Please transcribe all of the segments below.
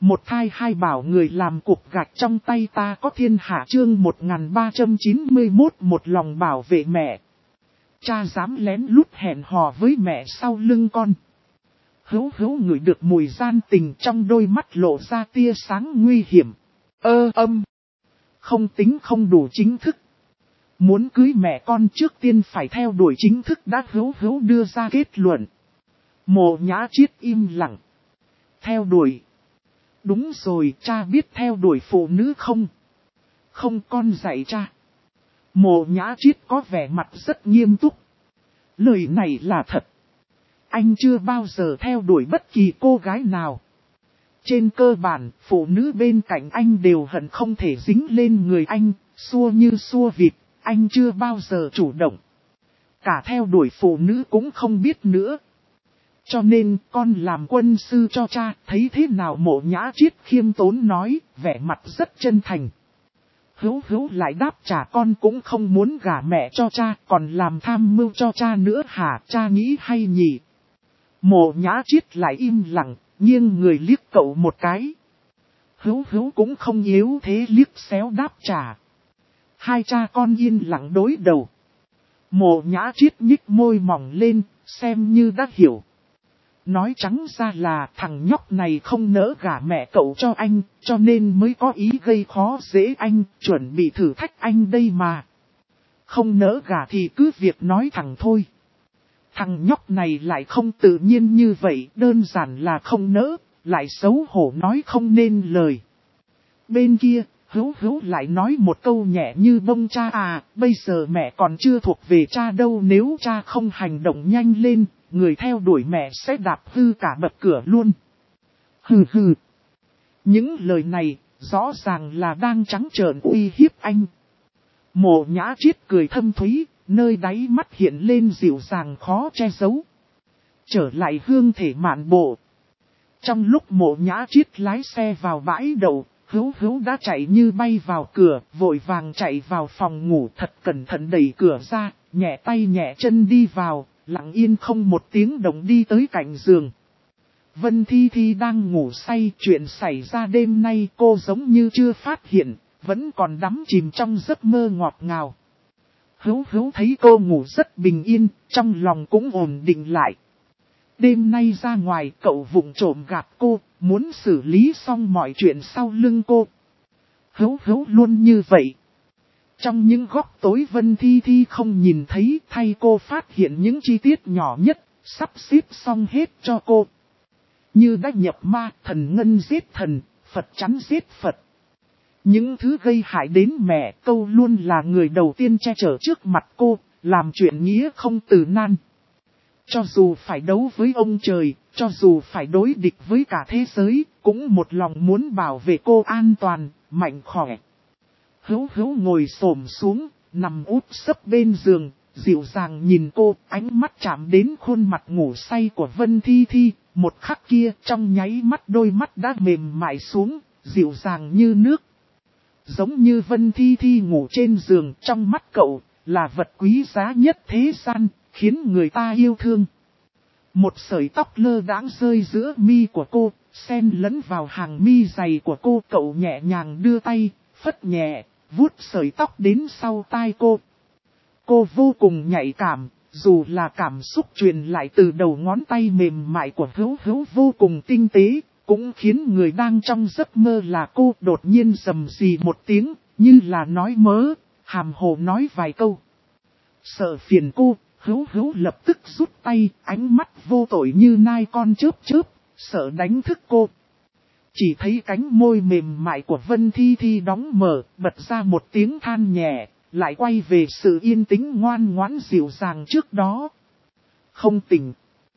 Một thai hai bảo người làm cục gạch trong tay ta có thiên hạ chương 1391 một lòng bảo vệ mẹ. Cha dám lén lút hẹn hò với mẹ sau lưng con. Hữu ngửi được mùi gian tình trong đôi mắt lộ ra tia sáng nguy hiểm. Không tính không đủ chính thức. Muốn cưới mẹ con trước tiên phải theo đuổi chính thức đã hữu đưa ra kết luận. Mộ Nhã Chiết im lặng. Theo đuổi. Đúng rồi, cha biết theo đuổi phụ nữ không? Không, con dạy cha. Mộ Nhã Chiết có vẻ mặt rất nghiêm túc. Lời này là thật. Anh chưa bao giờ theo đuổi bất kỳ cô gái nào. Trên cơ bản, phụ nữ bên cạnh anh đều hận không thể dính lên người anh, xua như xua vịt, anh chưa bao giờ chủ động. Cả theo đuổi phụ nữ cũng không biết nữa. Cho nên con làm quân sư cho cha, thấy thế nào? Mộ Nhã Chiết khiêm tốn nói, vẻ mặt rất chân thành. Hữu lại đáp trả con cũng không muốn gả mẹ cho cha, còn làm tham mưu cho cha nữa hả? Cha nghĩ hay nhỉ? Mộ Nhã Chiết lại im lặng, nghiêng người liếc cậu một cái. Hữu cũng không yếu thế liếc xéo đáp trả. Hai cha con yên lặng đối đầu. Mộ Nhã Chiết nhích môi mỏng lên, xem như đã hiểu. Nói trắng ra là thằng nhóc này không nỡ gả mẹ cậu cho anh, cho nên mới có ý gây khó dễ anh, chuẩn bị thử thách anh đây mà. Không nỡ gả thì cứ việc nói thẳng thôi. Thằng nhóc này lại không tự nhiên như vậy, đơn giản là không nỡ, lại xấu hổ nói không nên lời. Bên kia, Hữu lại nói một câu nhẹ như bông: cha à, bây giờ mẹ còn chưa thuộc về cha đâu, nếu cha không hành động nhanh lên, người theo đuổi mẹ sẽ đạp hư cả bậc cửa luôn. Hừ. Những lời này, rõ ràng là đang trắng trợn uy hiếp anh. Mộ Nhã Chiết cười thâm thúy, nơi đáy mắt hiện lên dịu dàng khó che giấu. Trở lại hương thể mạn bộ. Trong lúc Mộ Nhã Chiết lái xe vào bãi đậu, Hữu đã chạy như bay vào cửa, vội vàng chạy vào phòng ngủ, thật cẩn thận đẩy cửa ra, nhẹ tay nhẹ chân đi vào, lặng yên không một tiếng động đi tới cạnh giường. Vân Thi đang ngủ say, chuyện xảy ra đêm nay cô giống như chưa phát hiện, vẫn còn đắm chìm trong giấc mơ ngọt ngào. Hữu thấy cô ngủ rất bình yên, trong lòng cũng ổn định lại. Đêm nay ra ngoài cậu vụng trộm gạt cô, muốn xử lý xong mọi chuyện sau lưng cô. Hữu luôn như vậy. Trong những góc tối Vân Thi không nhìn thấy, thay cô phát hiện những chi tiết nhỏ nhất, sắp xếp xong hết cho cô. Như đã nhập ma, thần ngân giết thần, Phật chắn giết Phật. Những thứ gây hại đến mẹ câu luôn là người đầu tiên che chở trước mặt cô, làm chuyện nghĩa không từ nan. Cho dù phải đấu với ông trời, cho dù phải đối địch với cả thế giới, cũng một lòng muốn bảo vệ cô an toàn, mạnh khỏe. Hữu ngồi xổm xuống, nằm úp sấp bên giường, dịu dàng nhìn cô, ánh mắt chạm đến khuôn mặt ngủ say của Vân Thi. Một khắc kia, trong nháy mắt đôi mắt đã mềm mại xuống, dịu dàng như nước. Giống như Vân Thi ngủ trên giường, trong mắt cậu, là vật quý giá nhất thế gian, khiến người ta yêu thương. Một sợi tóc lơ đãng rơi giữa mi của cô, xen lẫn vào hàng mi dày của cô, cậu nhẹ nhàng đưa tay, phất nhẹ, vuốt sợi tóc đến sau tai cô. Cô vô cùng nhạy cảm, dù là cảm xúc truyền lại từ đầu ngón tay mềm mại của Hữu vô cùng tinh tế, cũng khiến người đang trong giấc mơ là cô đột nhiên rầm rì một tiếng, như là nói mớ, hàm hồ nói vài câu. Sợ phiền cô, Hữu lập tức rút tay, ánh mắt vô tội như nai con chớp, sợ đánh thức cô. Chỉ thấy cánh môi mềm mại của Vân Thi đóng mở, bật ra một tiếng than nhẹ, lại quay về sự yên tĩnh ngoan ngoãn dịu dàng trước đó. Không tỉnh.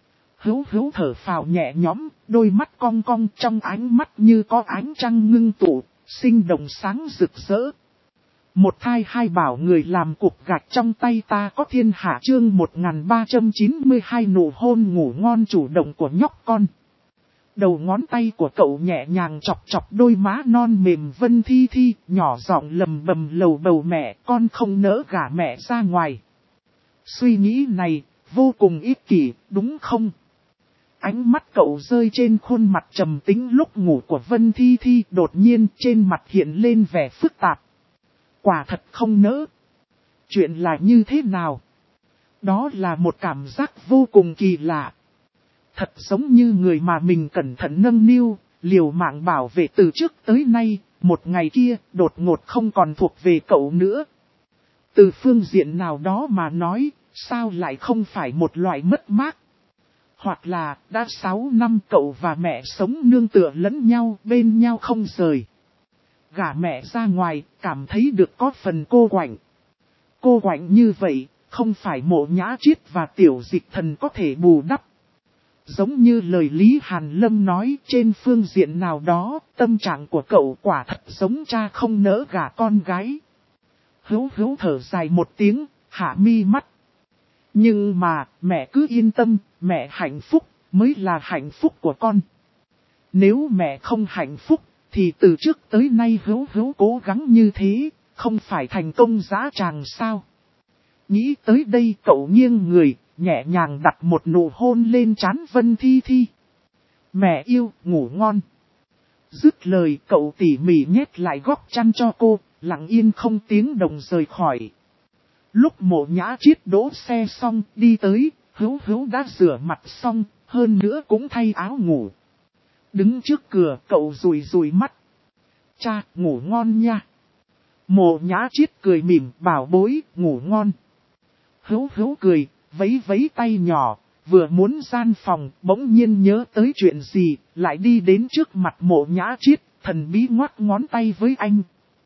Hữu thở phào nhẹ nhõm, đôi mắt cong cong, trong ánh mắt như có ánh trăng ngưng tụ, sinh động sáng rực rỡ. Một thai hai bảo người làm cục gạch trong tay ta có thiên hạ chương 1392 nụ hôn ngủ ngon chủ động của nhóc con. Đầu ngón tay của cậu nhẹ nhàng chọc đôi má non mềm Vân Thi, nhỏ giọng lầm bầm lầu bầu: mẹ, con không nỡ gả mẹ ra ngoài. Suy nghĩ này, vô cùng ích kỷ, đúng không? Ánh mắt cậu rơi trên khuôn mặt trầm tĩnh lúc ngủ của Vân Thi Thi, đột nhiên trên mặt hiện lên vẻ phức tạp. Quả thật không nỡ. Chuyện là như thế nào? Đó là một cảm giác vô cùng kỳ lạ. Thật giống như người mà mình cẩn thận nâng niu, liều mạng bảo vệ từ trước tới nay, một ngày kia đột ngột không còn thuộc về cậu nữa. Từ phương diện nào đó mà nói, sao lại không phải một loại mất mát? Hoặc là đã 6 năm cậu và mẹ sống nương tựa lẫn nhau, bên nhau không rời. Gả mẹ ra ngoài, cảm thấy được có phần cô quạnh. Cô quạnh như vậy, không phải Mộ Nhã Chiết và Tiểu Dịch Thần có thể bù đắp. Giống như lời Lý Hàn Lâm nói, trên phương diện nào đó, tâm trạng của cậu quả thật giống cha không nỡ gả con gái. Hữu thở dài một tiếng, hạ mi mắt. Nhưng mà, mẹ cứ yên tâm, mẹ hạnh phúc, mới là hạnh phúc của con. Nếu mẹ không hạnh phúc, thì từ trước tới nay Hữu cố gắng như thế, không phải thành công dã tràng sao? Nghĩ tới đây cậu nghiêng người, nhẹ nhàng đặt một nụ hôn lên trán Vân Thi Thi. Mẹ yêu, ngủ ngon. Dứt lời cậu tỉ mỉ nhét lại góc chăn cho cô, lặng yên không tiếng động rời khỏi. Lúc Mộ Nhã Chiết đỗ xe xong đi tới, Hữu đã rửa mặt xong, hơn nữa cũng thay áo ngủ. Đứng trước cửa cậu rùi mắt. Cha, ngủ ngon nha. Mộ Nhã Chiết cười mỉm, bảo bối, ngủ ngon. Hữu cười, vấy tay nhỏ, vừa muốn gian phòng, bỗng nhiên nhớ tới chuyện gì, lại đi đến trước mặt Mộ Nhã Chiết, thần bí ngoắc ngón tay với anh.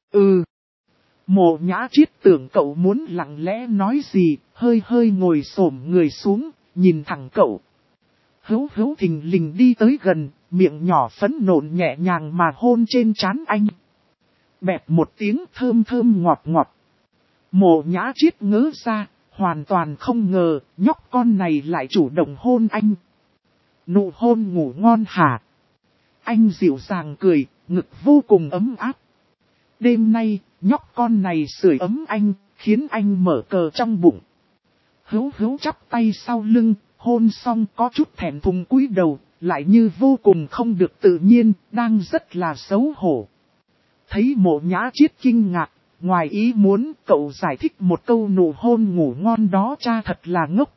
Mộ Nhã Chiết tưởng cậu muốn lặng lẽ nói gì, hơi ngồi xổm người xuống, nhìn thẳng cậu. Hữu thình lình đi tới gần, miệng nhỏ phấn nộn nhẹ nhàng mà hôn trên trán anh. Bẹp một tiếng thơm ngọt. Mộ Nhã Chiết ngớ ra, hoàn toàn không ngờ, nhóc con này lại chủ động hôn anh. Nụ hôn ngủ ngon hả? Anh dịu dàng cười, ngực vô cùng ấm áp. Đêm nay, nhóc con này sưởi ấm anh, khiến anh mở cờ trong bụng. Hữu chắp tay sau lưng, hôn xong có chút thẹn thùng cúi đầu, lại như vô cùng không được tự nhiên, đang rất là xấu hổ. Thấy Mộ Nhã Chiết kinh ngạc, ngoài ý muốn cậu giải thích một câu nụ hôn ngủ ngon đó cha thật là ngốc.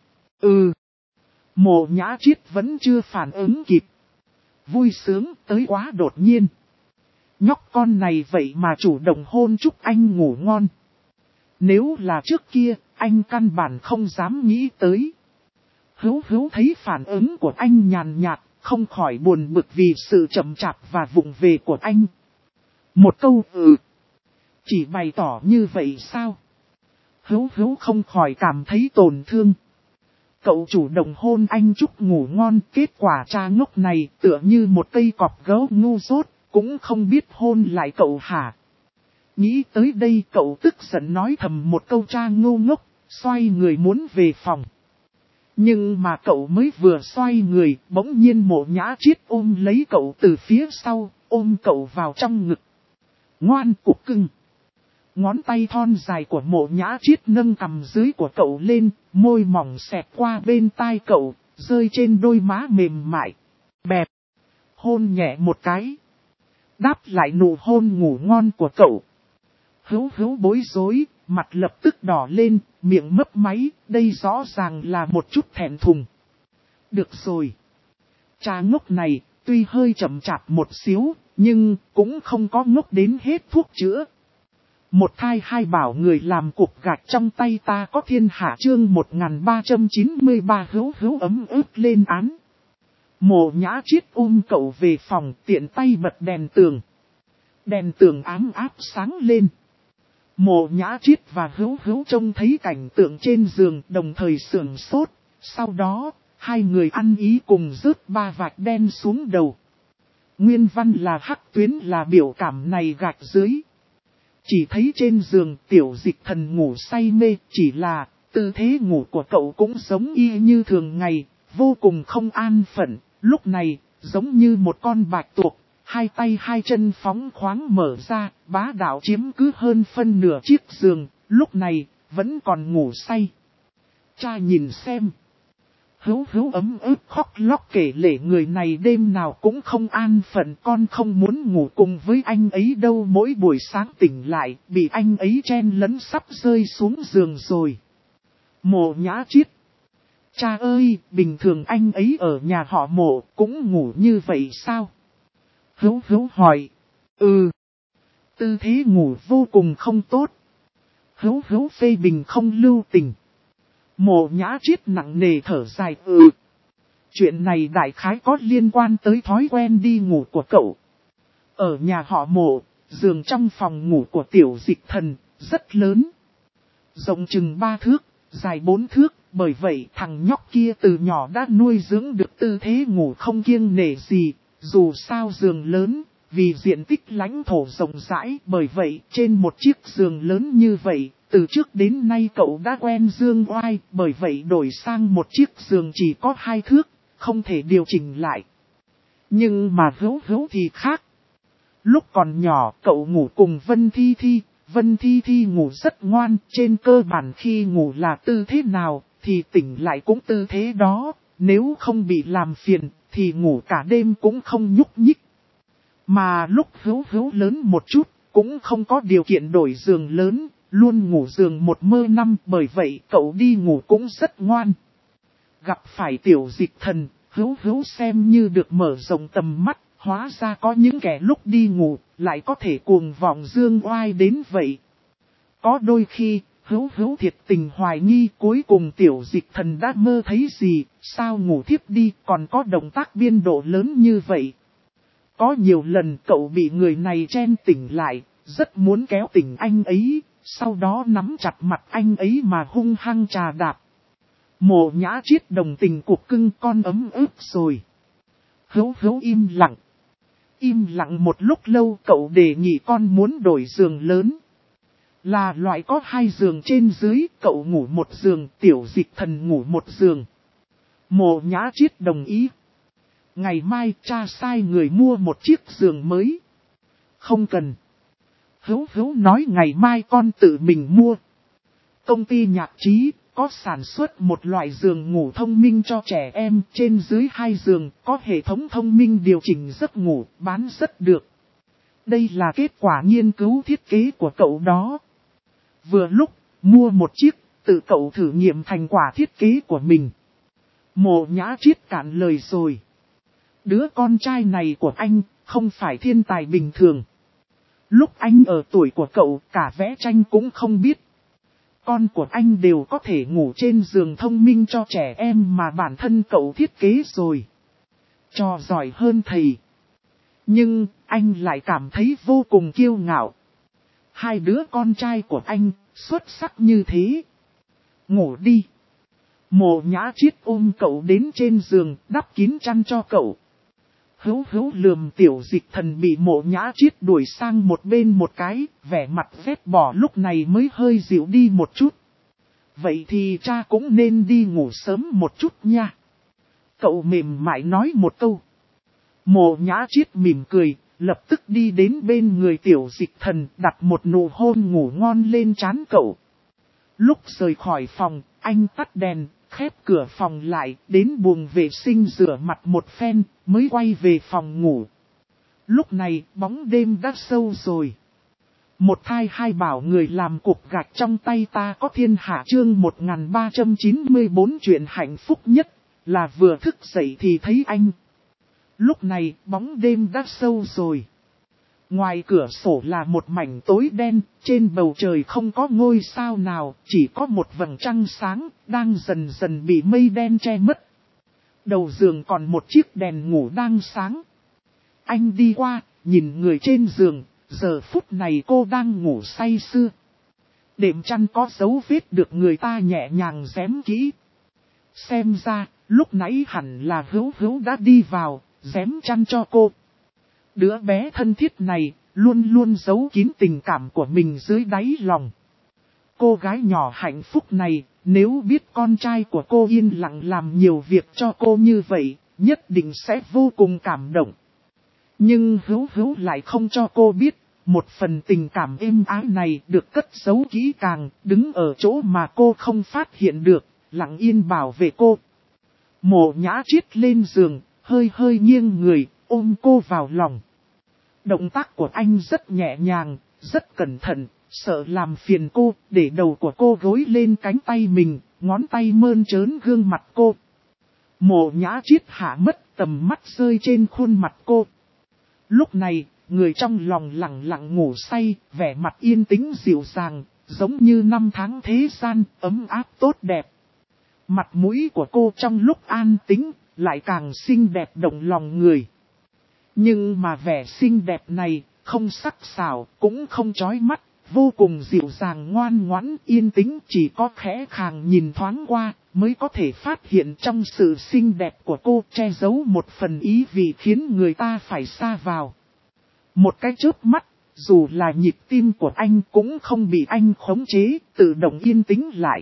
Mộ Nhã Chiết vẫn chưa phản ứng kịp. Vui sướng tới quá đột nhiên. Nhóc con này vậy mà chủ động hôn chúc anh ngủ ngon. Nếu là trước kia, anh căn bản không dám nghĩ tới. Hữu thấy phản ứng của anh nhàn nhạt, không khỏi buồn bực vì sự chậm chạp và vụng về của anh. Một câu chỉ bày tỏ như vậy sao? Hữu không khỏi cảm thấy tổn thương. Cậu chủ động hôn anh chúc ngủ ngon, kết quả cha ngốc này tựa như một cây cọp gấu ngu dốt, cũng không biết hôn lại cậu hả? Nghĩ tới đây cậu tức giận nói thầm một câu cha ngu ngốc, xoay người muốn về phòng. Nhưng mà cậu mới vừa xoay người, bỗng nhiên Mộ Nhã Chiết ôm lấy cậu từ phía sau, ôm cậu vào trong ngực. Ngoan cục cưng. Ngón tay thon dài của Mộ Nhã Chiết nâng cằm dưới của cậu lên, môi mỏng xẹt qua bên tai cậu, rơi trên đôi má mềm mại. Bẹp. Hôn nhẹ một cái. Đáp lại nụ hôn ngủ ngon của cậu. Hữu bối rối, mặt lập tức đỏ lên, miệng mấp máy, đây rõ ràng là một chút thẹn thùng. Được rồi. Cha ngốc này, tuy hơi chậm chạp một xíu, nhưng cũng không có ngốc đến hết thuốc chữa. Một thai hai bảo người làm cục gạch trong tay ta có thiên hạ chương 1393 Hữu ấm ức lên án. Mộ Nhã Chiết ôm cậu về phòng tiện tay bật đèn tường. Đèn tường ám áp sáng lên. Mộ Nhã Chiết và Hữu trông thấy cảnh tượng trên giường đồng thời sửng sốt. Sau đó, hai người ăn ý cùng rớt 3 vạch đen xuống đầu. Nguyên văn là hắc tuyến là biểu cảm này gạch dưới. Chỉ thấy trên giường Tiểu Dịch Thần ngủ say mê, chỉ là tư thế ngủ của cậu cũng giống y như thường ngày, vô cùng không an phận, lúc này giống như một con bạch tuộc, hai tay hai chân phóng khoáng mở ra, bá đạo chiếm cứ hơn phân nửa chiếc giường, lúc này vẫn còn ngủ say. Cha nhìn xem. Hữu hữu ấm ức khóc lóc kể lể người này đêm nào cũng không an phận, con không muốn ngủ cùng với anh ấy đâu, mỗi buổi sáng tỉnh lại bị anh ấy chen lấn sắp rơi xuống giường rồi. Mộ Nhã Chiết: cha ơi, bình thường anh ấy ở nhà họ Mộ cũng ngủ như vậy sao? Hữu hữu hỏi: tư thế ngủ vô cùng không tốt. Hữu hữu phê bình không lưu tình. Mộ Nhã Chiết nặng nề thở dài: chuyện này đại khái có liên quan tới thói quen đi ngủ của cậu. Ở nhà họ Mộ, giường trong phòng ngủ của Tiểu Dịch Thần rất lớn. Rộng chừng 3 thước, dài 4 thước, bởi vậy thằng nhóc kia từ nhỏ đã nuôi dưỡng được tư thế ngủ không kiêng nể gì. Dù sao giường lớn, vì diện tích lãnh thổ rộng rãi, bởi vậy trên một chiếc giường lớn như vậy, từ trước đến nay cậu đã quen dương oai, bởi vậy đổi sang một chiếc giường chỉ có 2 thước, không thể điều chỉnh lại. Nhưng mà Hữu hữu thì khác. Lúc còn nhỏ cậu ngủ cùng Vân Thi Thi, Vân Thi Thi ngủ rất ngoan, trên cơ bản khi ngủ là tư thế nào, thì tỉnh lại cũng tư thế đó, nếu không bị làm phiền, thì ngủ cả đêm cũng không nhúc nhích. Mà lúc Hữu hữu lớn một chút, cũng không có điều kiện đổi giường lớn, luôn ngủ giường một mơ năm, bởi vậy cậu đi ngủ cũng rất ngoan. Gặp phải Tiểu Dịch Thần, Hữu hữu xem như được mở rộng tầm mắt, hóa ra có những kẻ lúc đi ngủ, lại có thể cuồng vọng dương oai đến vậy. Có đôi khi, Hữu hữu thiệt tình hoài nghi cuối cùng Tiểu Dịch Thần đã mơ thấy gì, sao ngủ thiếp đi còn có động tác biên độ lớn như vậy. Có nhiều lần cậu bị người này chen tỉnh lại, rất muốn kéo tỉnh anh ấy, sau đó nắm chặt mặt anh ấy mà hung hăng trà đạp. Mộ Nhã Chiết đồng tình cục cưng con ấm ức rồi. Hữu hữu im lặng. Im lặng một lúc lâu cậu đề nghị con muốn đổi giường lớn. Là loại có 2 giường trên dưới, cậu ngủ một giường, Tiểu Dịch Thần ngủ một giường. Mộ Nhã Chiết đồng ý. Ngày mai cha sai người mua một chiếc giường mới. Không cần. Hữu hữu nói ngày mai con tự mình mua. Công ty Nhạc Trí có sản xuất một loại giường ngủ thông minh cho trẻ em, trên dưới 2 giường, có hệ thống thông minh điều chỉnh giấc ngủ, bán rất được. Đây là kết quả nghiên cứu thiết kế của cậu đó. Vừa lúc, mua một chiếc, tự cậu thử nghiệm thành quả thiết kế của mình. Mộ Nhã Chiết cạn lời rồi. Đứa con trai này của anh, không phải thiên tài bình thường. Lúc anh ở tuổi của cậu, cả vẽ tranh cũng không biết. Con của anh đều có thể ngủ trên giường thông minh cho trẻ em mà bản thân cậu thiết kế rồi. Trò giỏi hơn thầy. Nhưng, anh lại cảm thấy vô cùng kiêu ngạo. 2 đứa con trai của anh, xuất sắc như thế. Ngủ đi. Mộ Nhã Chiết ôm cậu đến trên giường, đắp kín chăn cho cậu. Hữu hữu lườm Tiểu Dịch Thần bị Mộ Nhã Chiết đuổi sang một bên một cái, vẻ mặt ghét bỏ lúc này mới hơi dịu đi một chút. Vậy thì cha cũng nên đi ngủ sớm một chút nha. Cậu mềm mại nói một câu. Mộ Nhã Chiết mỉm cười, lập tức đi đến bên người Tiểu Dịch Thần, đặt một nụ hôn ngủ ngon lên trán cậu. Lúc rời khỏi phòng, anh tắt đèn, khép cửa phòng lại, đến buồng vệ sinh rửa mặt một phen, mới quay về phòng ngủ. Lúc này, bóng đêm đã sâu rồi. Một thai hai bảo người làm cục gạch trong tay ta có thiên hạ chương 1394 chuyện hạnh phúc nhất, là vừa thức dậy thì thấy anh. Lúc này, bóng đêm đã sâu rồi. Ngoài cửa sổ là một mảnh tối đen, trên bầu trời không có ngôi sao nào, chỉ có một vầng trăng sáng, đang dần dần bị mây đen che mất. Đầu giường còn một chiếc đèn ngủ đang sáng. Anh đi qua, nhìn người trên giường, giờ phút này cô đang ngủ say sưa. Đệm chăn có dấu vết được người ta nhẹ nhàng xém kỹ. Xem ra, lúc nãy hẳn là Hữu Hữu đã đi vào, xém chăn cho cô. Đứa bé thân thiết này, luôn luôn giấu kín tình cảm của mình dưới đáy lòng. Cô gái nhỏ hạnh phúc này, nếu biết con trai của cô yên lặng làm nhiều việc cho cô như vậy, nhất định sẽ vô cùng cảm động. Nhưng Hữu Hữu lại không cho cô biết, một phần tình cảm êm ái này được cất giấu kỹ càng, đứng ở chỗ mà cô không phát hiện được, lặng yên bảo vệ cô. Mộ Nhã Triết lên giường, hơi hơi nghiêng người, ôm cô vào lòng. Động tác của anh rất nhẹ nhàng, rất cẩn thận, sợ làm phiền cô, để đầu của cô gối lên cánh tay mình, ngón tay mơn trớn gương mặt cô. Mộ Nhã Triết hạ mất tầm mắt rơi trên khuôn mặt cô. Lúc này, người trong lòng lặng lặng ngủ say, vẻ mặt yên tĩnh dịu dàng, giống như năm tháng thế gian, ấm áp tốt đẹp. Mặt mũi của cô trong lúc an tĩnh, lại càng xinh đẹp động lòng người. Nhưng mà vẻ xinh đẹp này, không sắc sảo, cũng không chói mắt, vô cùng dịu dàng ngoan ngoãn, yên tĩnh, chỉ có khẽ khàng nhìn thoáng qua, mới có thể phát hiện trong sự xinh đẹp của cô che giấu một phần ý vị khiến người ta phải sa vào. Một cái chớp mắt, dù là nhịp tim của anh cũng không bị anh khống chế, tự động yên tĩnh lại.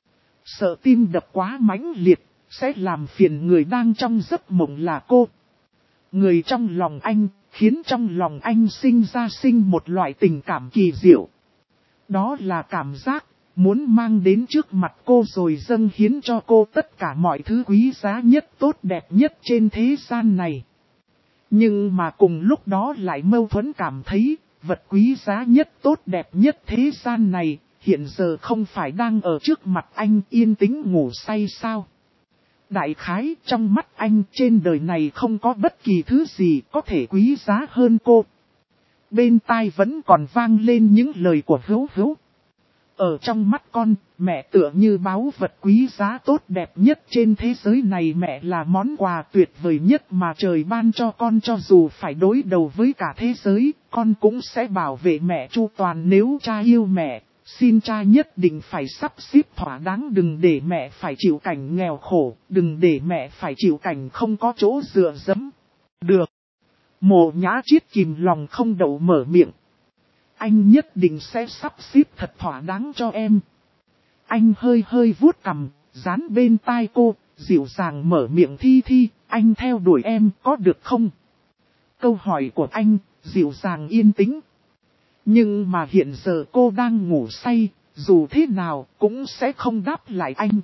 Sợ tim đập quá mãnh liệt, sẽ làm phiền người đang trong giấc mộng là cô. Người trong lòng anh, khiến trong lòng anh sinh ra một loại tình cảm kỳ diệu. Đó là cảm giác, muốn mang đến trước mặt cô rồi dâng hiến cho cô tất cả mọi thứ quý giá nhất tốt đẹp nhất trên thế gian này. Nhưng mà cùng lúc đó lại mâu thuẫn cảm thấy, vật quý giá nhất tốt đẹp nhất thế gian này, hiện giờ không phải đang ở trước mặt anh yên tĩnh ngủ say sao? Đại khái trong mắt anh trên đời này không có bất kỳ thứ gì có thể quý giá hơn cô. Bên tai vẫn còn vang lên những lời của Hữu Hữu. Ở trong mắt con, mẹ tựa như báu vật quý giá tốt đẹp nhất trên thế giới này, mẹ là món quà tuyệt vời nhất mà trời ban cho con, cho dù phải đối đầu với cả thế giới, con cũng sẽ bảo vệ mẹ chu toàn. Nếu cha yêu mẹ, xin cha nhất định phải sắp xếp thỏa đáng, đừng để mẹ phải chịu cảnh nghèo khổ, đừng để mẹ phải chịu cảnh không có chỗ dựa dẫm. Được. Mộ Nhã Triết kìm lòng không đậu mở miệng. Anh nhất định sẽ sắp xếp thật thỏa đáng cho em. Anh hơi hơi vuốt cằm, dán bên tai cô, dịu dàng mở miệng. Thi Thi, anh theo đuổi em có được không? Câu hỏi của anh, dịu dàng yên tĩnh. Nhưng mà hiện giờ cô đang ngủ say, dù thế nào cũng sẽ không đáp lại anh.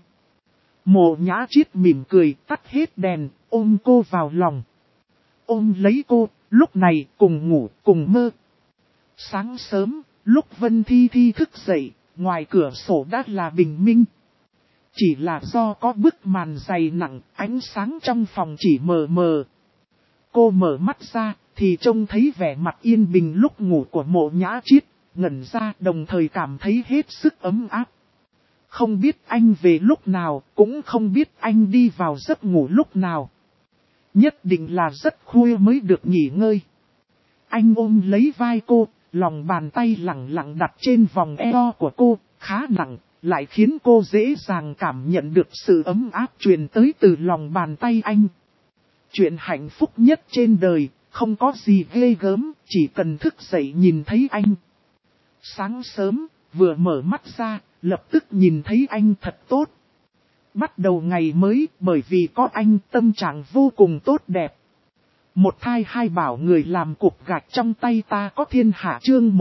Mộ Nhã Triết mỉm cười, tắt hết đèn, ôm cô vào lòng. Ôm lấy cô, lúc này cùng ngủ cùng mơ. Sáng sớm, lúc Vân Thi Thi thức dậy, ngoài cửa sổ đã là bình minh. Chỉ là do có bức màn dày nặng, ánh sáng trong phòng chỉ mờ mờ. Cô mở mắt ra, thì trông thấy vẻ mặt yên bình lúc ngủ của Mộ Nhã Triết, ngẩn ra đồng thời cảm thấy hết sức ấm áp. Không biết anh về lúc nào, cũng không biết anh đi vào giấc ngủ lúc nào. Nhất định là rất khuya mới được nghỉ ngơi. Anh ôm lấy vai cô, lòng bàn tay lặng lặng đặt trên vòng eo của cô, khá nặng, lại khiến cô dễ dàng cảm nhận được sự ấm áp truyền tới từ lòng bàn tay anh. Chuyện hạnh phúc nhất trên đời, không có gì ghê gớm, chỉ cần thức dậy nhìn thấy anh. Sáng sớm, vừa mở mắt ra, lập tức nhìn thấy anh thật tốt. Bắt đầu ngày mới, bởi vì có anh tâm trạng vô cùng tốt đẹp. Một thai hai bảo người làm cục gạch trong tay ta có thiên hạ, chương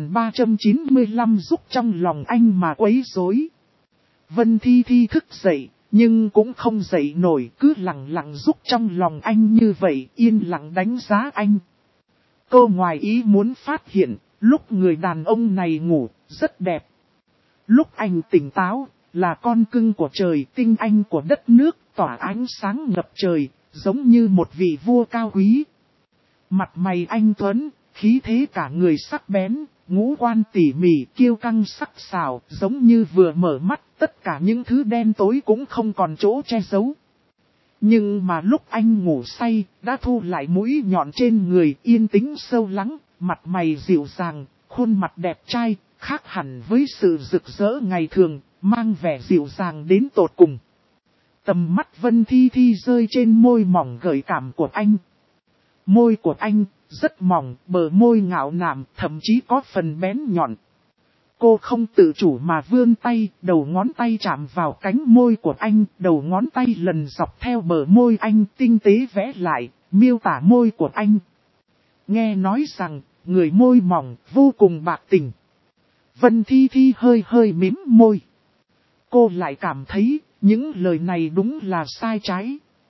1395 giúp trong lòng anh mà quấy rối. Vân Thi Thi thức dậy, nhưng cũng không dậy nổi, cứ lặng lặng giúp trong lòng anh như vậy, yên lặng đánh giá anh. Cô ngoài ý muốn phát hiện, lúc người đàn ông này ngủ, rất đẹp. Lúc anh tỉnh táo, là con cưng của trời, tinh anh của đất nước, tỏa ánh sáng ngập trời, giống như một vị vua cao quý. Mặt mày anh tuấn, khí thế cả người sắc bén, ngũ quan tỉ mỉ, kiêu căng sắc sảo, giống như vừa mở mắt, tất cả những thứ đen tối cũng không còn chỗ che giấu. Nhưng mà lúc anh ngủ say, đã thu lại mũi nhọn trên người, yên tĩnh sâu lắng, mặt mày dịu dàng, khuôn mặt đẹp trai, khác hẳn với sự rực rỡ ngày thường, mang vẻ dịu dàng đến tột cùng. Tầm mắt Vân Thi Thi rơi trên môi mỏng gợi cảm của anh. Môi của anh rất mỏng, bờ môi ngạo nạm, thậm chí có phần bén nhọn. Cô không tự chủ mà vươn tay, đầu ngón tay chạm vào cánh môi của anh, đầu ngón tay lần dọc theo bờ môi anh, tinh tế vẽ lại, miêu tả môi của anh. Nghe nói rằng, người môi mỏng, vô cùng bạc tình. Vân Thi Thi hơi hơi mím môi. Cô lại cảm thấy, những lời này đúng là sai trái.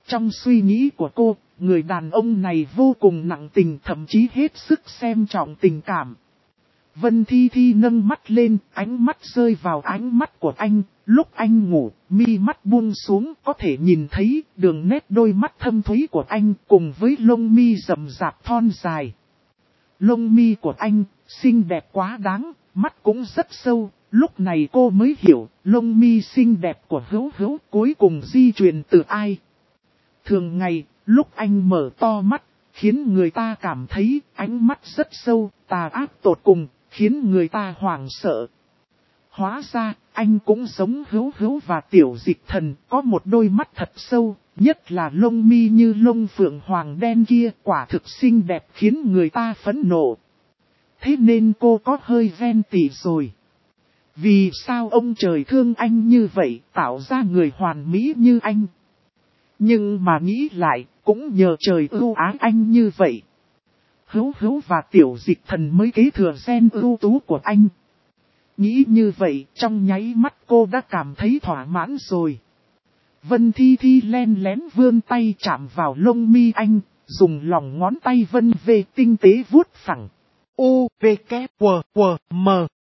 Trong suy nghĩ của cô, người đàn ông này vô cùng nặng tình, thậm chí hết sức xem trọng tình cảm. Vân Thi Thi nâng mắt lên, ánh mắt rơi vào ánh mắt của anh. Lúc anh ngủ, mi mắt buông xuống, có thể nhìn thấy đường nét đôi mắt thâm thúy của anh cùng với lông mi rậm rạp thon dài. Lông mi của anh, xinh đẹp quá đáng, mắt cũng rất sâu. Lúc này cô mới hiểu, lông mi xinh đẹp của Hữu Hữu cuối cùng di truyền từ ai. Thường ngày, lúc anh mở to mắt, khiến người ta cảm thấy ánh mắt rất sâu, tà ác tột cùng, khiến người ta hoảng sợ. Hóa ra, anh cũng giống Hữu Hữu và Tiểu Dịch Thần, có một đôi mắt thật sâu, nhất là lông mi như lông phượng hoàng đen kia, quả thực xinh đẹp khiến người ta phẫn nộ. Thế nên cô có hơi ghen tị rồi. Vì sao ông trời thương anh như vậy, tạo ra người hoàn mỹ như anh? Nhưng mà nghĩ lại, cũng nhờ trời ưu ái anh như vậy. Hữu Hữu và Tiểu Dịch Thần mới kế thừa gen ưu tú của anh. Nghĩ như vậy, trong nháy mắt cô đã cảm thấy thỏa mãn rồi. Vân Thi Thi len lén vươn tay chạm vào lông mi anh, dùng lòng ngón tay vân về tinh tế vuốt phẳng. U, V, K, W, W, M.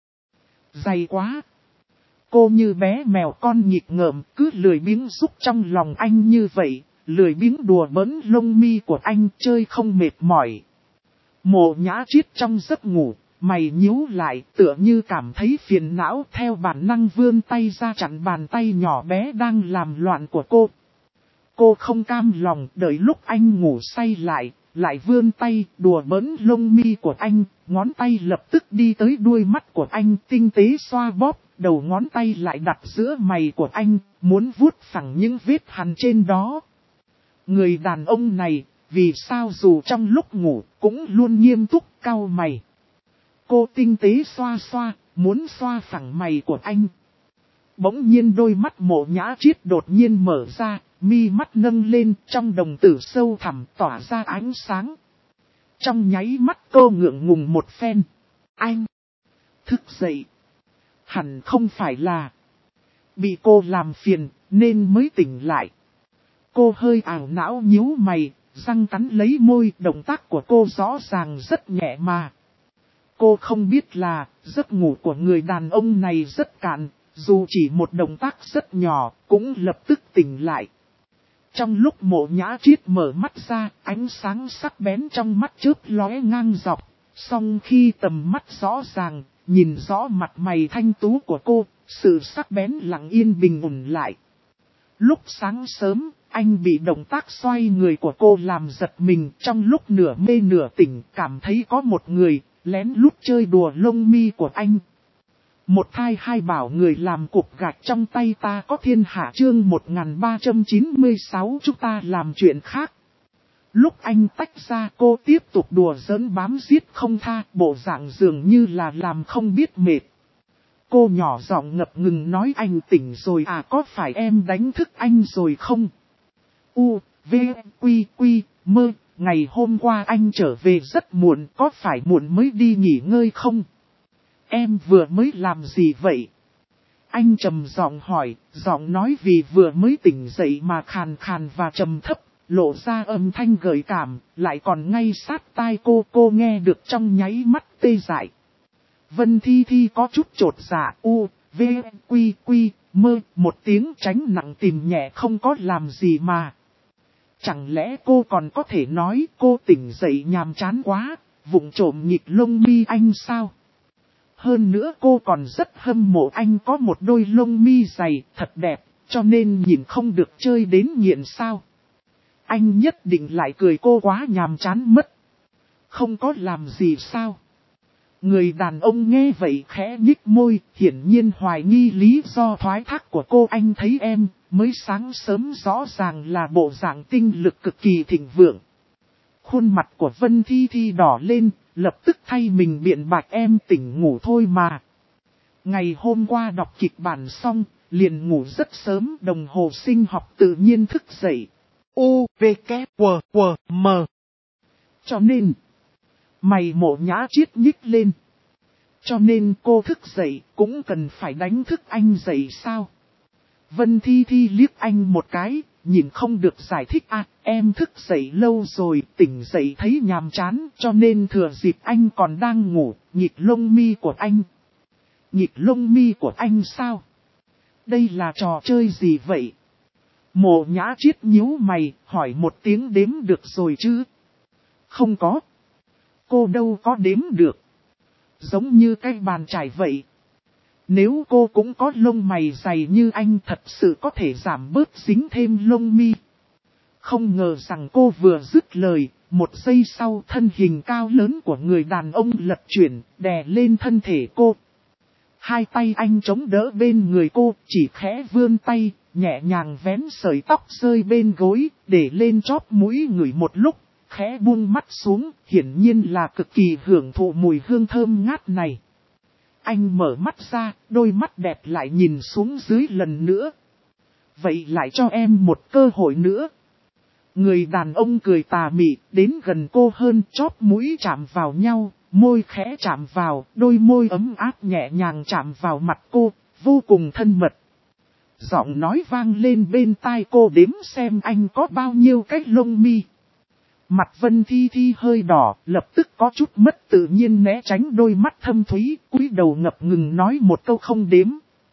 Dày quá. Cô như bé mèo con nghịch ngợm, cứ lười biếng rúc trong lòng anh như vậy, lười biếng đùa bỡn lông mi của anh chơi không mệt mỏi. Mộ Nhã Triết trong giấc ngủ, mày nhíu lại tựa như cảm thấy phiền não, theo bản năng vươn tay ra chặn bàn tay nhỏ bé đang làm loạn của cô. Cô không cam lòng đợi lúc anh ngủ say lại vươn tay đùa bỡn lông mi của anh, ngón tay lập tức đi tới đuôi mắt của anh tinh tế xoa bóp, đầu ngón tay lại đặt giữa mày của anh, muốn vuốt phẳng những vết hằn trên đó. Người đàn ông này, vì sao dù trong lúc ngủ cũng luôn nghiêm túc cau mày. Cô tinh tế xoa xoa, muốn xoa phẳng mày của anh. Bỗng nhiên đôi mắt Mộ Nhã Triết đột nhiên mở ra, mi mắt nâng lên, trong đồng tử sâu thẳm tỏa ra ánh sáng. Trong nháy mắt cô ngượng ngùng một phen. Anh thức dậy. Hẳn không phải là bị cô làm phiền nên mới tỉnh lại. Cô hơi ảo não nhíu mày, răng cắn lấy môi, động tác của cô rõ ràng rất nhẹ mà. Cô không biết là giấc ngủ của người đàn ông này rất cạn, dù chỉ một động tác rất nhỏ cũng lập tức tỉnh lại. Trong lúc Mộ Nhã Triết mở mắt ra, ánh sáng sắc bén trong mắt chớp lóe ngang dọc, song khi tầm mắt rõ ràng, nhìn rõ mặt mày thanh tú của cô, sự sắc bén lặng yên bình ổn lại. Lúc sáng sớm, anh bị động tác xoay người của cô làm giật mình, trong lúc nửa mê nửa tỉnh cảm thấy có một người lén lút chơi đùa lông mi của anh. Một thai hai bảo người làm cục gạch trong tay ta có thiên hạ chương 1396 chúng ta làm chuyện khác. Lúc anh tách ra cô tiếp tục đùa giỡn bám giết không tha, bộ dạng dường như là làm không biết mệt. Cô nhỏ giọng ngập ngừng nói anh tỉnh rồi à, có phải em đánh thức anh rồi không? U, V, Quy, Quy, Mơ, ngày hôm qua anh trở về rất muộn, có phải muộn mới đi nghỉ ngơi không? Em vừa mới làm gì vậy? Anh trầm giọng hỏi, giọng nói vì vừa mới tỉnh dậy mà khàn khàn và trầm thấp, lộ ra âm thanh gợi cảm, lại còn ngay sát tai cô nghe được trong nháy mắt tê dại. Vân Thi Thi có chút chột dạ, U, V, Quy, Quy, Mơ, một tiếng tránh nặng tìm nhẹ không có làm gì mà. Chẳng lẽ cô còn có thể nói cô tỉnh dậy nhàm chán quá, vụng trộm nhịp lông mi anh sao? Hơn nữa cô còn rất hâm mộ anh có một đôi lông mi dày thật đẹp, cho nên nhìn không được chơi đến nghiện sao? Anh nhất định lại cười cô quá nhàm chán mất. Không có làm gì sao? Người đàn ông nghe vậy khẽ nhích môi, hiển nhiên hoài nghi lý do thoái thác của cô. Anh thấy em, mới sáng sớm rõ ràng là bộ dạng tinh lực cực kỳ thịnh vượng. Khuôn mặt của Vân Thi Thi đỏ lên, lập tức thay mình biện bạch em tỉnh ngủ thôi mà. Ngày hôm qua đọc kịch bản xong, liền ngủ rất sớm, đồng hồ sinh học tự nhiên thức dậy. U, V, K, W, W, M. Cho nên, mày Mộ Nhã Triết nhích lên. Cho nên cô thức dậy cũng cần phải đánh thức anh dậy sao? Vân Thi Thi liếc anh một cái, nhìn không được giải thích em thức dậy lâu rồi, tỉnh dậy thấy nhàm chán, cho nên thừa dịp anh còn đang ngủ, nhịp lông mi của anh. Nhịp lông mi của anh sao? Đây là trò chơi gì vậy? Mộ Nhã Triết nhíu mày, hỏi một tiếng đếm được rồi chứ? Không có. Cô đâu có đếm được. Giống như cái bàn chải vậy. Nếu cô cũng có lông mày dày như anh thật sự có thể giảm bớt dính thêm lông mi. Không ngờ rằng cô vừa dứt lời, một giây sau thân hình cao lớn của người đàn ông lật chuyển, đè lên thân thể cô. Hai tay anh chống đỡ bên người cô, chỉ khẽ vươn tay, nhẹ nhàng vén sợi tóc rơi bên gối, để lên chóp mũi ngửi một lúc, khẽ buông mắt xuống, hiển nhiên là cực kỳ hưởng thụ mùi hương thơm ngát này. Anh mở mắt ra, đôi mắt đẹp lại nhìn xuống dưới lần nữa. Vậy lại cho em một cơ hội nữa. Người đàn ông cười tà mị, đến gần cô hơn, chóp mũi chạm vào nhau, môi khẽ chạm vào, đôi môi ấm áp nhẹ nhàng chạm vào mặt cô, vô cùng thân mật. Giọng nói vang lên bên tai cô, đếm xem anh có bao nhiêu cái lông mi. Mặt Vân Thi Thi hơi đỏ, lập tức có chút mất tự nhiên né tránh đôi mắt thâm thúy, cúi đầu ngập ngừng nói một câu không đếm.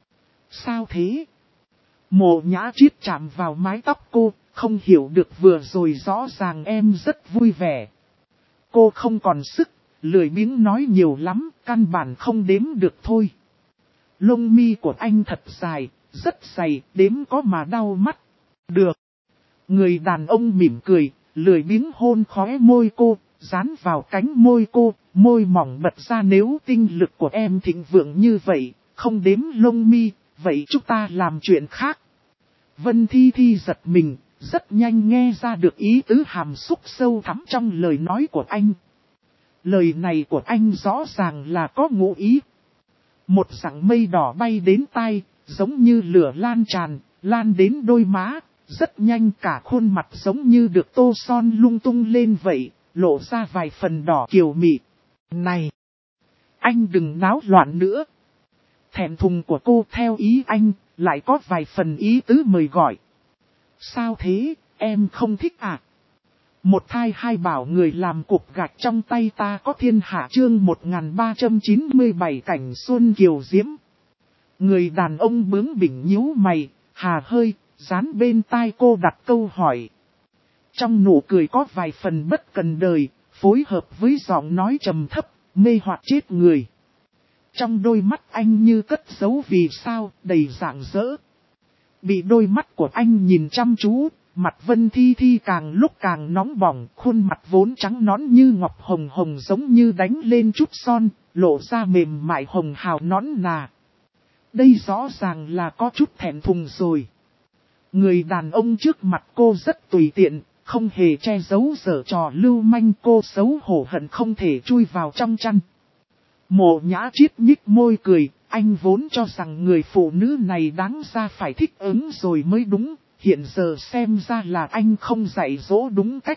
Sao thế? Mộ Nhã Triết chạm vào mái tóc cô, không hiểu được vừa rồi rõ ràng em rất vui vẻ. Cô không còn sức, lười biếng nói nhiều lắm, căn bản không đếm được thôi. Lông mi của anh thật dài, rất dày, đếm có mà đau mắt. Được. Người đàn ông mỉm cười, lười biếng hôn khóe môi cô, dán vào cánh môi cô, môi mỏng bật ra, nếu tinh lực của em thịnh vượng như vậy, không đếm lông mi, vậy chúng ta làm chuyện khác. Vân Thi Thi giật mình, rất nhanh nghe ra được ý tứ hàm xúc sâu thẳm trong lời nói của anh. Lời này của anh rõ ràng là có ngụ ý. Một dải mây đỏ bay đến tai, giống như lửa lan tràn, lan đến đôi má, rất nhanh cả khuôn mặt giống như được tô son lung tung lên vậy, lộ ra vài phần đỏ kiều mị. Này! Anh đừng náo loạn nữa. Thẹn thùng của cô theo ý anh, lại có vài phần ý tứ mời gọi. Sao thế, em không thích à? Một thai hai bảo người làm cục gạch trong tay ta có thiên hạ, chương 1397 cảnh xuân kiều diễm. Người đàn ông bướng bỉnh nhíu mày, hà hơi, dán bên tai cô đặt câu hỏi. Trong nụ cười có vài phần bất cần đời, phối hợp với giọng nói trầm thấp, mê hoặc chết người. Trong đôi mắt anh như cất giấu vì sao, đầy rạng rỡ. Bị đôi mắt của anh nhìn chăm chú, mặt Vân Thi Thi càng lúc càng nóng bỏng, khuôn mặt vốn trắng nõn như ngọc hồng hồng giống như đánh lên chút son, lộ ra mềm mại hồng hào nõn nà. Đây rõ ràng là có chút thẹn thùng rồi. Người đàn ông trước mặt cô rất tùy tiện, không hề che giấu giở trò lưu manh, cô xấu hổ hận không thể chui vào trong chăn. Mộ Nhã Triết nhích môi cười, anh vốn cho rằng người phụ nữ này đáng ra phải thích ứng rồi mới đúng, hiện giờ xem ra là anh không dạy dỗ đúng cách.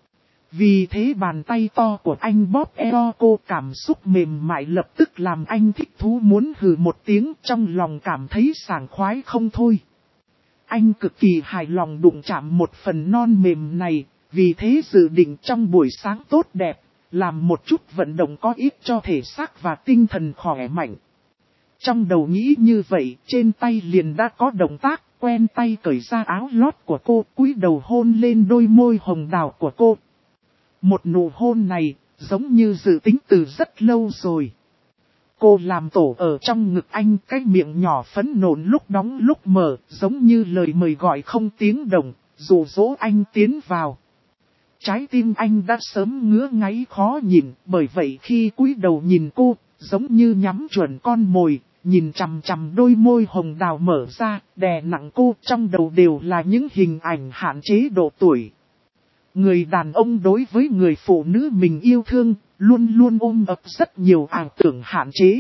Vì thế bàn tay to của anh bóp eo cô, cảm xúc mềm mại lập tức làm anh thích thú muốn hừ một tiếng, trong lòng cảm thấy sảng khoái không thôi. Anh cực kỳ hài lòng đụng chạm một phần non mềm này, vì thế dự định trong buổi sáng tốt đẹp, làm một chút vận động có ích cho thể xác và tinh thần khỏe mạnh. Trong đầu nghĩ như vậy, trên tay liền đã có động tác, quen tay cởi ra áo lót của cô, cúi đầu hôn lên đôi môi hồng đào của cô. Một nụ hôn này, giống như dự tính từ rất lâu rồi. Cô làm tổ ở trong ngực anh, cái miệng nhỏ phấn nộn lúc đóng lúc mở, giống như lời mời gọi không tiếng động, dụ dỗ anh tiến vào. Trái tim anh đã sớm ngứa ngáy khó nhìn, bởi vậy khi cúi đầu nhìn cô, giống như nhắm chuẩn con mồi, nhìn chằm chằm đôi môi hồng đào mở ra, đè nặng cô, trong đầu đều là những hình ảnh hạn chế độ tuổi. Người đàn ông đối với người phụ nữ mình yêu thương, luôn luôn ôm ấp rất nhiều ảo tưởng hạn chế.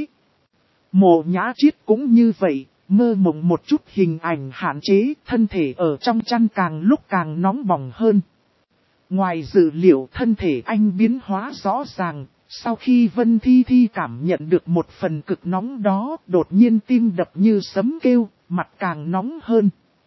Mộ Nhã Triết cũng như vậy, mơ mộng một chút hình ảnh hạn chế, thân thể ở trong chăn càng lúc càng nóng bỏng hơn. Ngoài dự liệu, thân thể anh biến hóa rõ ràng, sau khi Vân Thi Thi cảm nhận được một phần cực nóng đó, đột nhiên tim đập như sấm kêu, mặt càng nóng hơn.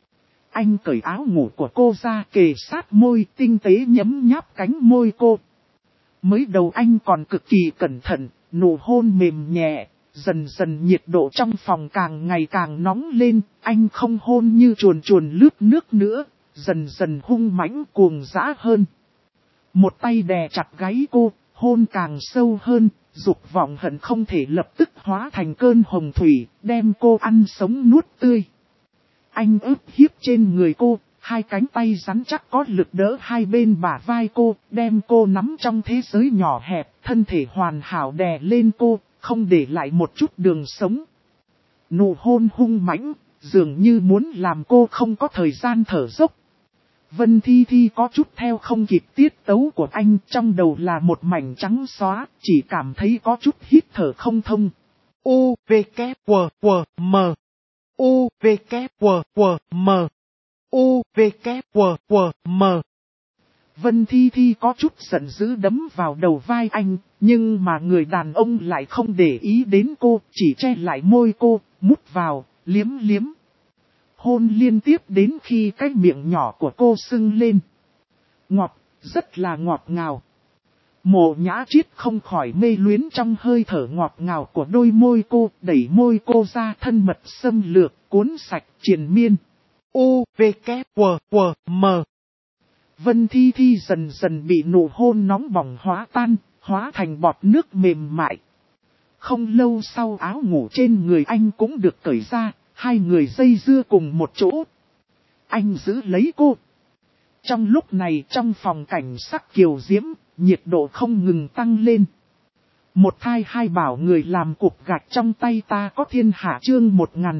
Anh cởi áo ngủ của cô ra kề sát môi tinh tế nhấm nháp cánh môi cô. Mới đầu anh còn cực kỳ cẩn thận, nụ hôn mềm nhẹ, dần dần nhiệt độ trong phòng càng ngày càng nóng lên, anh không hôn như chuồn chuồn lướt nước nữa, dần dần hung mãnh cuồng dã hơn. Một tay đè chặt gáy cô, hôn càng sâu hơn, dục vọng hận không thể lập tức hóa thành cơn hồng thủy, đem cô ăn sống nuốt tươi. Anh ướp hiếp trên người cô, hai cánh tay rắn chắc có lực đỡ hai bên bả vai cô, đem cô nắm trong thế giới nhỏ hẹp, thân thể hoàn hảo đè lên cô, không để lại một chút đường sống. Nụ hôn hung mãnh, dường như muốn làm cô không có thời gian thở dốc. Vân Thi Thi có chút theo không kịp tiết tấu của anh, trong đầu là một mảnh trắng xóa, chỉ cảm thấy có chút hít thở không thông. U, V, K, W, W, M. U, V, K, W, W, M. U, V, K, W, W, M. Vân Thi Thi có chút giận dữ đấm vào đầu vai anh, nhưng mà người đàn ông lại không để ý đến cô, chỉ che lại môi cô, mút vào, liếm liếm. Hôn liên tiếp đến khi cái miệng nhỏ của cô sưng lên. Ngọt, rất là ngọt ngào. Mộ Nhã Triết không khỏi mê luyến trong hơi thở ngọt ngào của đôi môi cô, đẩy môi cô ra thân mật xâm lược, cuốn sạch, triền miên. U, V, K, W, W, M. Vân Thi Thi dần dần bị nụ hôn nóng bỏng hóa tan, hóa thành bọt nước mềm mại. Không lâu sau áo ngủ trên người anh cũng được cởi ra, hai người dây dưa cùng một chỗ. Anh giữ lấy cô. Trong lúc này trong phòng cảnh sắc kiều diễm, nhiệt độ không ngừng tăng lên. Một thai hai bảo người làm cục gạch trong tay ta có thiên hạ chương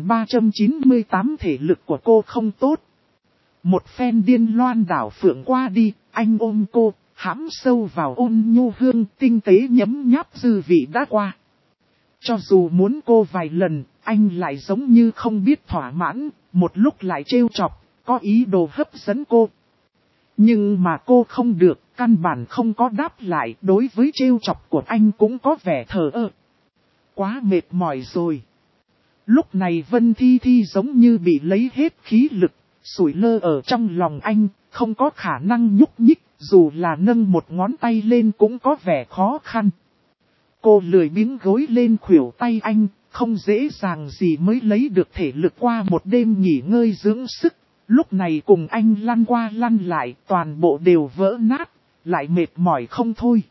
1398 thể lực của cô không tốt. Một phen điên loan đảo phượng qua đi, anh ôm cô, hãm sâu vào ôn nhu hương tinh tế nhấm nháp dư vị đã qua. Cho dù muốn cô vài lần, anh lại giống như không biết thỏa mãn, một lúc lại trêu chọc, có ý đồ hấp dẫn cô. Nhưng mà cô không được, căn bản không có đáp lại, đối với trêu chọc của anh cũng có vẻ thờ ơ. Quá mệt mỏi rồi. Lúc này Vân Thi Thi giống như bị lấy hết khí lực, sủi lơ ở trong lòng anh, không có khả năng nhúc nhích, dù là nâng một ngón tay lên cũng có vẻ khó khăn. Cô lười biếng gối lên khuỷu tay anh, không dễ dàng gì mới lấy được thể lực qua một đêm nghỉ ngơi dưỡng sức. Lúc này cùng anh lăn qua lăn lại, toàn bộ đều vỡ nát, lại mệt mỏi không thôi.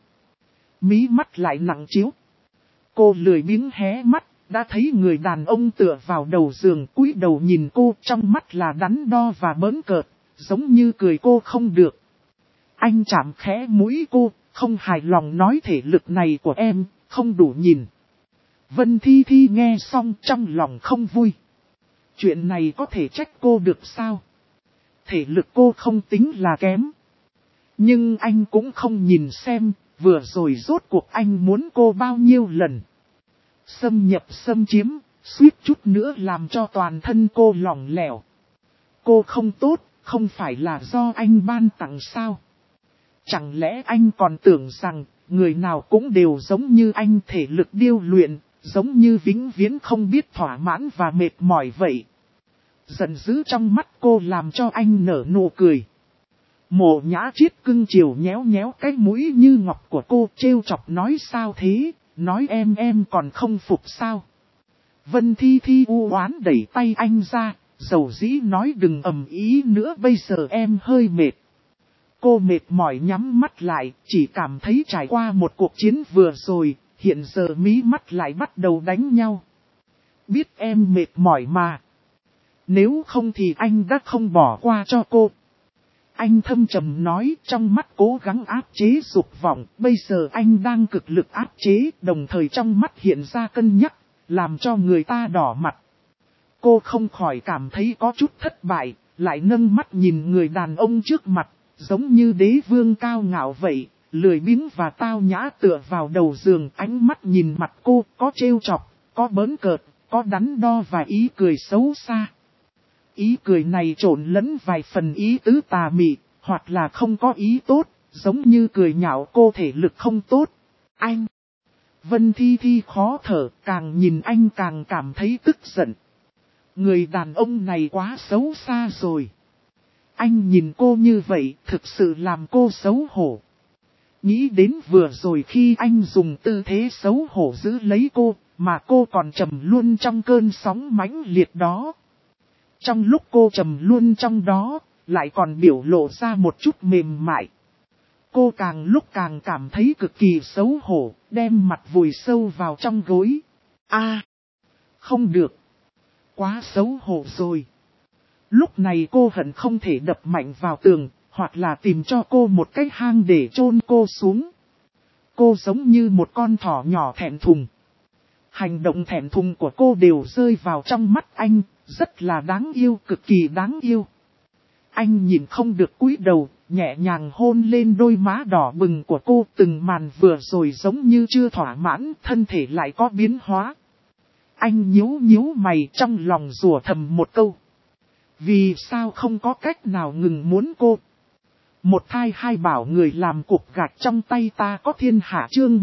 Mí mắt lại nặng chiếu. Cô lười biếng hé mắt, đã thấy người đàn ông tựa vào đầu giường cúi đầu nhìn cô, trong mắt là đắn đo và bỡn cợt, giống như cười cô không được. Anh chạm khẽ mũi cô, không hài lòng nói thể lực này của em, không đủ nhìn. Vân Thi Thi nghe xong trong lòng không vui. Chuyện này có thể trách cô được sao? Thể lực cô không tính là kém. Nhưng anh cũng không nhìn xem, vừa rồi rốt cuộc anh muốn cô bao nhiêu lần. Xâm nhập xâm chiếm, suýt chút nữa làm cho toàn thân cô lỏng lẻo. Cô không tốt, không phải là do anh ban tặng sao? Chẳng lẽ anh còn tưởng rằng, người nào cũng đều giống như anh thể lực điêu luyện, giống như vĩnh viễn không biết thỏa mãn và mệt mỏi vậy. Giận dữ trong mắt cô làm cho anh nở nụ cười. Mộ Nhã Triết cưng chiều nhéo nhéo cái mũi như ngọc của cô, trêu chọc nói sao thế, nói em còn không phục sao. Vân Thi Thi u oán đẩy tay anh ra, dầu dĩ nói đừng ầm ý nữa, bây giờ em hơi mệt. Cô mệt mỏi nhắm mắt lại, chỉ cảm thấy trải qua một cuộc chiến vừa rồi, hiện giờ mí mắt lại bắt đầu đánh nhau. Biết em mệt mỏi mà. Nếu không thì anh đã không bỏ qua cho cô. Anh thâm trầm nói, trong mắt cố gắng áp chế dục vọng, bây giờ anh đang cực lực áp chế, đồng thời trong mắt hiện ra cân nhắc, làm cho người ta đỏ mặt. Cô không khỏi cảm thấy có chút thất bại, lại nâng mắt nhìn người đàn ông trước mặt, giống như đế vương cao ngạo vậy, lười biếng và tao nhã tựa vào đầu giường, ánh mắt nhìn mặt cô, có trêu chọc, có bỡn cợt, có đắn đo và ý cười xấu xa. Ý cười này trộn lẫn vài phần ý tứ tà mị, hoặc là không có ý tốt, giống như cười nhạo cô thể lực không tốt. Anh! Vân Thi Thi khó thở, càng nhìn anh càng cảm thấy tức giận. Người đàn ông này quá xấu xa rồi. Anh nhìn cô như vậy thực sự làm cô xấu hổ. Nghĩ đến vừa rồi khi anh dùng tư thế xấu hổ giữ lấy cô, mà cô còn trầm luôn trong cơn sóng mãnh liệt đó. Trong lúc cô trầm luôn trong đó, lại còn biểu lộ ra một chút mềm mại. Cô càng lúc càng cảm thấy cực kỳ xấu hổ, đem mặt vùi sâu vào trong gối. Không được. Quá xấu hổ rồi. Lúc này cô hận không thể đập mạnh vào tường, hoặc là tìm cho cô một cái hang để chôn cô xuống. Cô giống như một con thỏ nhỏ thẹn thùng. Hành động thẹn thùng của cô đều rơi vào trong mắt anh, rất là đáng yêu, cực kỳ đáng yêu. Anh nhìn không được cúi đầu, nhẹ nhàng hôn lên đôi má đỏ bừng của cô, từng màn vừa rồi giống như chưa thỏa mãn, thân thể lại có biến hóa. Anh nhíu mày trong lòng rủa thầm một câu. Vì sao không có cách nào ngừng muốn cô? Một thai hai bảo người làm cục gạch trong tay ta có thiên hạ chương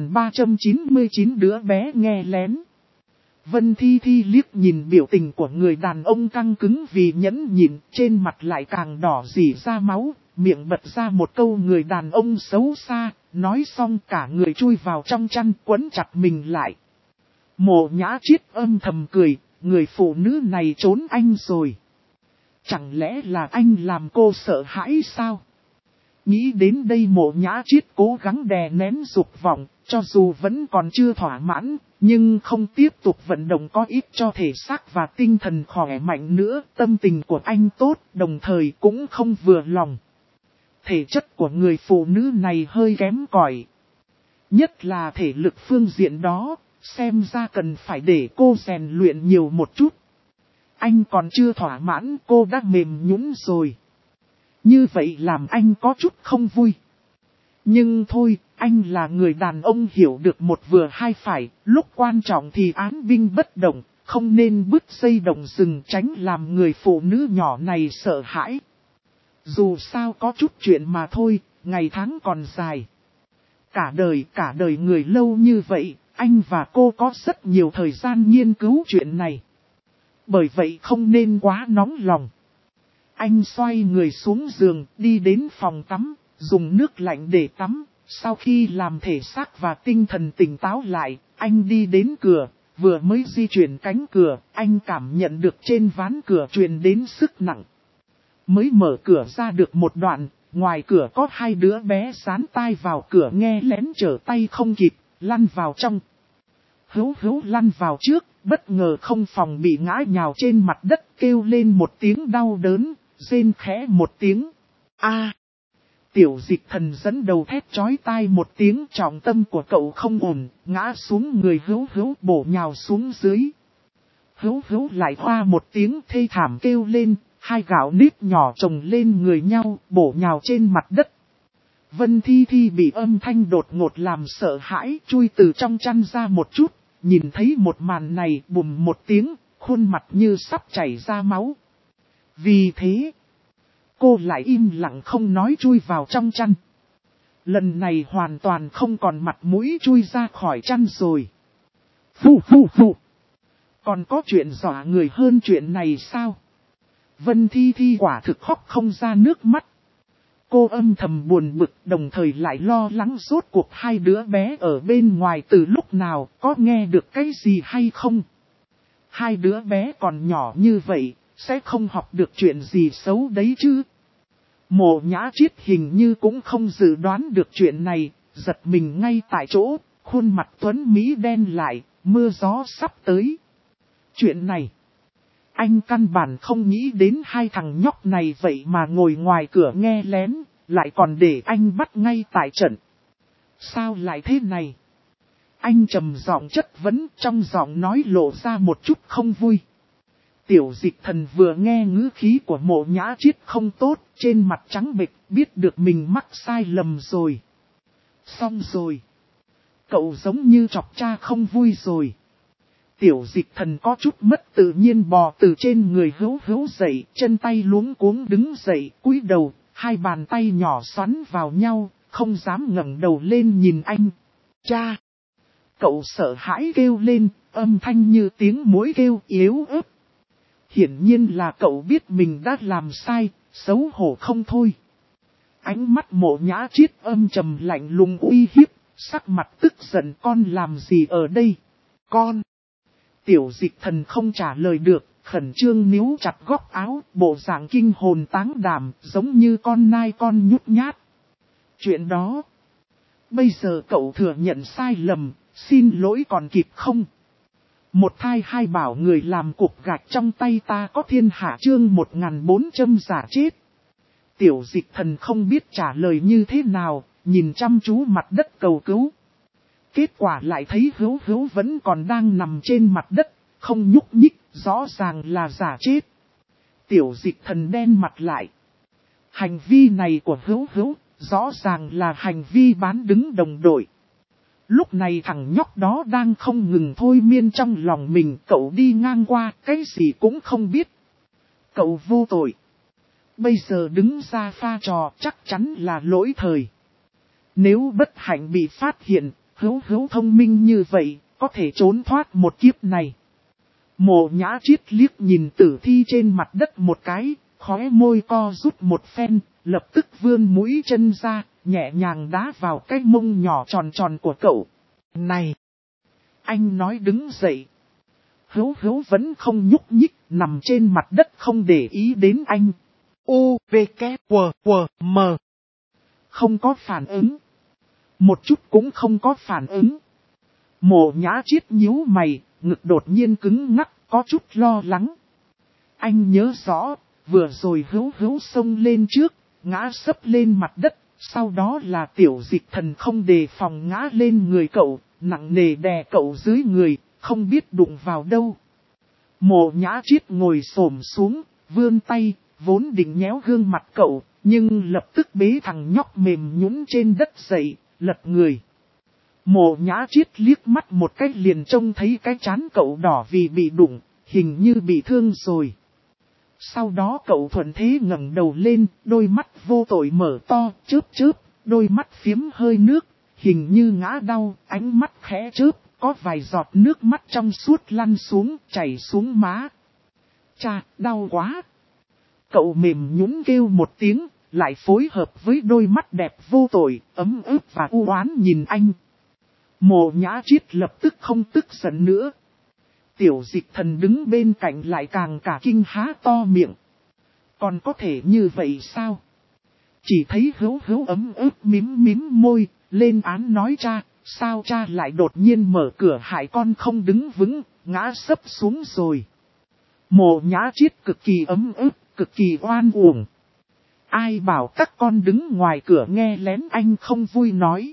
1399 đứa bé nghe lén. Vân Thi Thi liếc nhìn biểu tình của người đàn ông căng cứng vì nhẫn nhịn, trên mặt lại càng đỏ rỉ ra máu, miệng bật ra một câu người đàn ông xấu xa, nói xong cả người chui vào trong chăn quấn chặt mình lại. Mộ Nhã Triết âm thầm cười, người phụ nữ này trốn anh rồi. Chẳng lẽ là anh làm cô sợ hãi sao? Nghĩ đến đây Mộ Nhã Triết cố gắng đè nén dục vọng, cho dù vẫn còn chưa thỏa mãn, nhưng không tiếp tục vận động có ích cho thể xác và tinh thần khỏe mạnh nữa. Tâm tình của anh tốt, đồng thời cũng không vừa lòng. Thể chất của người phụ nữ này hơi kém cỏi. Nhất là thể lực phương diện đó, xem ra cần phải để cô rèn luyện nhiều một chút. Anh còn chưa thỏa mãn, cô đã mềm nhũn rồi. Như vậy làm anh có chút không vui. Nhưng thôi, anh là người đàn ông hiểu được một vừa hai phải, lúc quan trọng thì án binh bất động, không nên bứt dây động rừng tránh làm người phụ nữ nhỏ này sợ hãi. Dù sao có chút chuyện mà thôi, ngày tháng còn dài. Cả đời người lâu như vậy, anh và cô có rất nhiều thời gian nghiên cứu chuyện này. Bởi vậy không nên quá nóng lòng. Anh xoay người xuống giường, đi đến phòng tắm, dùng nước lạnh để tắm. Sau khi làm thể xác và tinh thần tỉnh táo lại, anh đi đến cửa, vừa mới di chuyển cánh cửa, anh cảm nhận được trên ván cửa truyền đến sức nặng. Mới mở cửa ra được một đoạn, ngoài cửa có hai đứa bé dán tai vào cửa nghe lén trở tay không kịp, lăn vào trong. Hữu lăn vào trước, bất ngờ không phòng bị ngã nhào trên mặt đất kêu lên một tiếng đau đớn, rên khẽ một tiếng. Tiểu Dịch Thần dẫn đầu thét chói tai một tiếng, trọng tâm của cậu không ổn, ngã xuống người Hữu bổ nhào xuống dưới. Hữu lại hoa một tiếng thê thảm kêu lên, hai gạo nếp nhỏ chồng lên người nhau, bổ nhào trên mặt đất. Vân Thi Thi bị âm thanh đột ngột làm sợ hãi, chui từ trong chăn ra một chút, nhìn thấy một màn này bùm một tiếng, khuôn mặt như sắp chảy ra máu. Vì thế, cô lại im lặng không nói chui vào trong chăn. Lần này hoàn toàn không còn mặt mũi chui ra khỏi chăn rồi. Phụ. Còn có chuyện dọa người hơn chuyện này sao? Vân Thi Thi quả thực khóc không ra nước mắt. Cô âm thầm buồn bực, đồng thời lại lo lắng rốt cuộc hai đứa bé ở bên ngoài từ lúc nào, có nghe được cái gì hay không. Hai đứa bé còn nhỏ như vậy, sẽ không học được chuyện gì xấu đấy chứ. Mộ Nhã Triết hình như cũng không dự đoán được chuyện này, giật mình ngay tại chỗ, khuôn mặt tuấn Mỹ đen lại, mưa gió sắp tới. Chuyện này, anh căn bản không nghĩ đến hai thằng nhóc này vậy mà ngồi ngoài cửa nghe lén, lại còn để anh bắt ngay tại trận. Sao lại thế này? Anh trầm giọng chất vấn, trong giọng nói lộ ra một chút không vui. Tiểu Dịch Thần vừa nghe ngữ khí của Mộ Nhã Triết không tốt, trên mặt trắng bệch, biết được mình mắc sai lầm rồi. Xong rồi. Cậu giống như chọc cha không vui rồi. Tiểu Dịch Thần có chút mất tự nhiên bò từ trên người Hữu dậy, chân tay luống cuống đứng dậy, cúi đầu, hai bàn tay nhỏ xoắn vào nhau, không dám ngẩng đầu lên nhìn anh. Cha! Cậu sợ hãi kêu lên, âm thanh như tiếng muỗi kêu yếu ớt. Hiển nhiên là cậu biết mình đã làm sai, xấu hổ không thôi. Ánh mắt Mộ Nhã Chiết âm trầm lạnh lùng uy hiếp, sắc mặt tức giận. Con làm gì ở đây? Con! Tiểu Dịch Thần không trả lời được, khẩn trương níu chặt góc áo, bộ dạng kinh hồn táng đảm, giống như con nai con nhút nhát. Chuyện đó, bây giờ cậu thừa nhận sai lầm, xin lỗi còn kịp không? Một thai hai bảo người làm cục gạch trong tay ta có thiên hạ chương 1400 giả chết. Tiểu Dịch Thần không biết trả lời như thế nào, nhìn chăm chú mặt đất cầu cứu. Kết quả lại thấy Hữu Hữu vẫn còn đang nằm trên mặt đất, không nhúc nhích, rõ ràng là giả chết. Tiểu Dịch Thần đen mặt lại. Hành vi này của Hữu Hữu, rõ ràng là hành vi bán đứng đồng đội. Lúc này thằng nhóc đó đang không ngừng thôi miên trong lòng mình, cậu đi ngang qua, cái gì cũng không biết. Cậu vô tội. Bây giờ đứng ra pha trò chắc chắn là lỗi thời. Nếu bất hạnh bị phát hiện, Hữu Hữu thông minh như vậy, có thể trốn thoát một kiếp này. Mộ Nhã Chiết liếc nhìn tử thi trên mặt đất một cái, khóe môi co rút một phen, lập tức vươn mũi chân ra, nhẹ nhàng đá vào cái mông nhỏ tròn tròn của cậu. Này! Anh nói đứng dậy. Hữu Hữu vẫn không nhúc nhích, nằm trên mặt đất không để ý đến anh. U, V, K, W, W, M. Không có phản ứng. Một chút cũng không có phản ứng. Mộ Nhã Chiết nhíu mày, ngực đột nhiên cứng ngắc, có chút lo lắng. Anh nhớ rõ, vừa rồi Hữu Hữu xông lên trước, ngã sấp lên mặt đất, sau đó là Tiểu Dịch Thần không đề phòng ngã lên người cậu, nặng nề đè cậu dưới người, không biết đụng vào đâu. Mộ Nhã Chiết ngồi xổm xuống, vươn tay, vốn định nhéo gương mặt cậu, nhưng lập tức bế thằng nhóc mềm nhũn trên đất dậy, lật người. Mộ Nhã Chiết liếc mắt một cái liền trông thấy cái trán cậu đỏ vì bị đụng, hình như bị thương rồi. Sau đó cậu thuận thế ngẩng đầu lên, đôi mắt vô tội mở to, chớp chớp, đôi mắt phiếm hơi nước, hình như ngã đau, ánh mắt khẽ chớp, có vài giọt nước mắt trong suốt lăn xuống, chảy xuống má. Chà, đau quá! Cậu mềm nhũn kêu một tiếng, lại phối hợp với đôi mắt đẹp vô tội, ấm ức và u oán nhìn anh. Mộ Nhã Chiết lập tức không tức giận nữa. Tiểu Dịch Thần đứng bên cạnh lại càng cả kinh há to miệng. Còn có thể như vậy sao? Chỉ thấy Hữu Hữu ấm ức mím môi, lên án nói cha, sao cha lại đột nhiên mở cửa hại con không đứng vững, ngã sấp xuống rồi. Mộ Nhã Chiết cực kỳ ấm ức, cực kỳ oan uổng. Ai bảo các con đứng ngoài cửa nghe lén, anh không vui nói.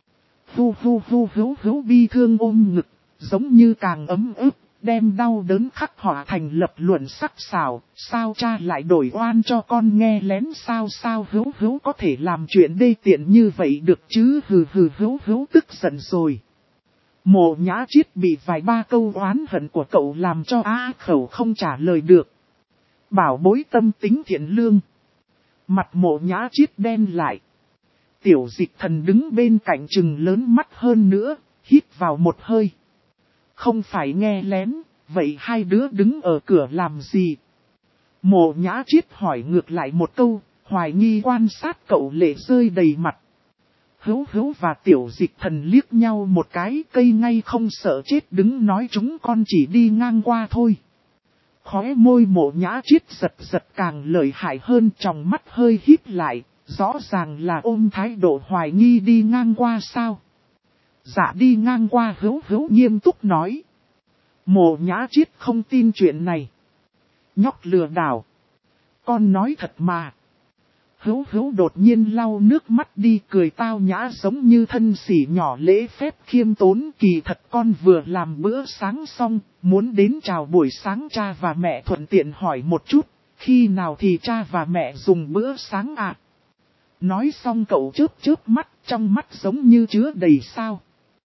Hữu Hữu bi thương ôm ngực, giống như càng ấm ức, đem đau đớn khắc họa thành lập luận sắc sảo, sao cha lại đổi oan cho con nghe lén sao Hữu Hữu có thể làm chuyện đê tiện như vậy được chứ Hữu Hữu tức giận rồi. Mộ Nhã Chiết bị vài ba câu oán hận của cậu làm cho á khẩu không trả lời được. Bảo bối tâm tính thiện lương. Mặt Mộ Nhã Chiết đen lại. Tiểu Dịch Thần đứng bên cạnh trừng lớn mắt hơn nữa, hít vào một hơi. Không phải nghe lén, vậy hai đứa đứng ở cửa làm gì? Mộ Nhã Chiết hỏi ngược lại một câu, hoài nghi quan sát cậu, lệ rơi đầy mặt. Hữu Hữu và Tiểu Dịch Thần liếc nhau một cái, cây ngay không sợ chết đứng nói chúng con chỉ đi ngang qua thôi. Khóe môi Mộ Nhã Chiết giật càng lợi hại hơn, trong mắt hơi híp lại, rõ ràng là ôm thái độ hoài nghi đi ngang qua sao. Dạ đi ngang qua. Hữu Hữu nghiêm túc nói. Mộ Nhã Chiết không tin chuyện này. Nhóc lừa đảo. Con nói thật mà. Hữu Hữu đột nhiên lau nước mắt đi, cười tao nhã giống như thân sỉ nhỏ lễ phép khiêm tốn. Kỳ thật con vừa làm bữa sáng xong, muốn đến chào buổi sáng cha và mẹ, thuận tiện hỏi một chút, khi nào thì cha và mẹ dùng bữa sáng ạ? Nói xong cậu chớp mắt, trong mắt giống như chứa đầy sao.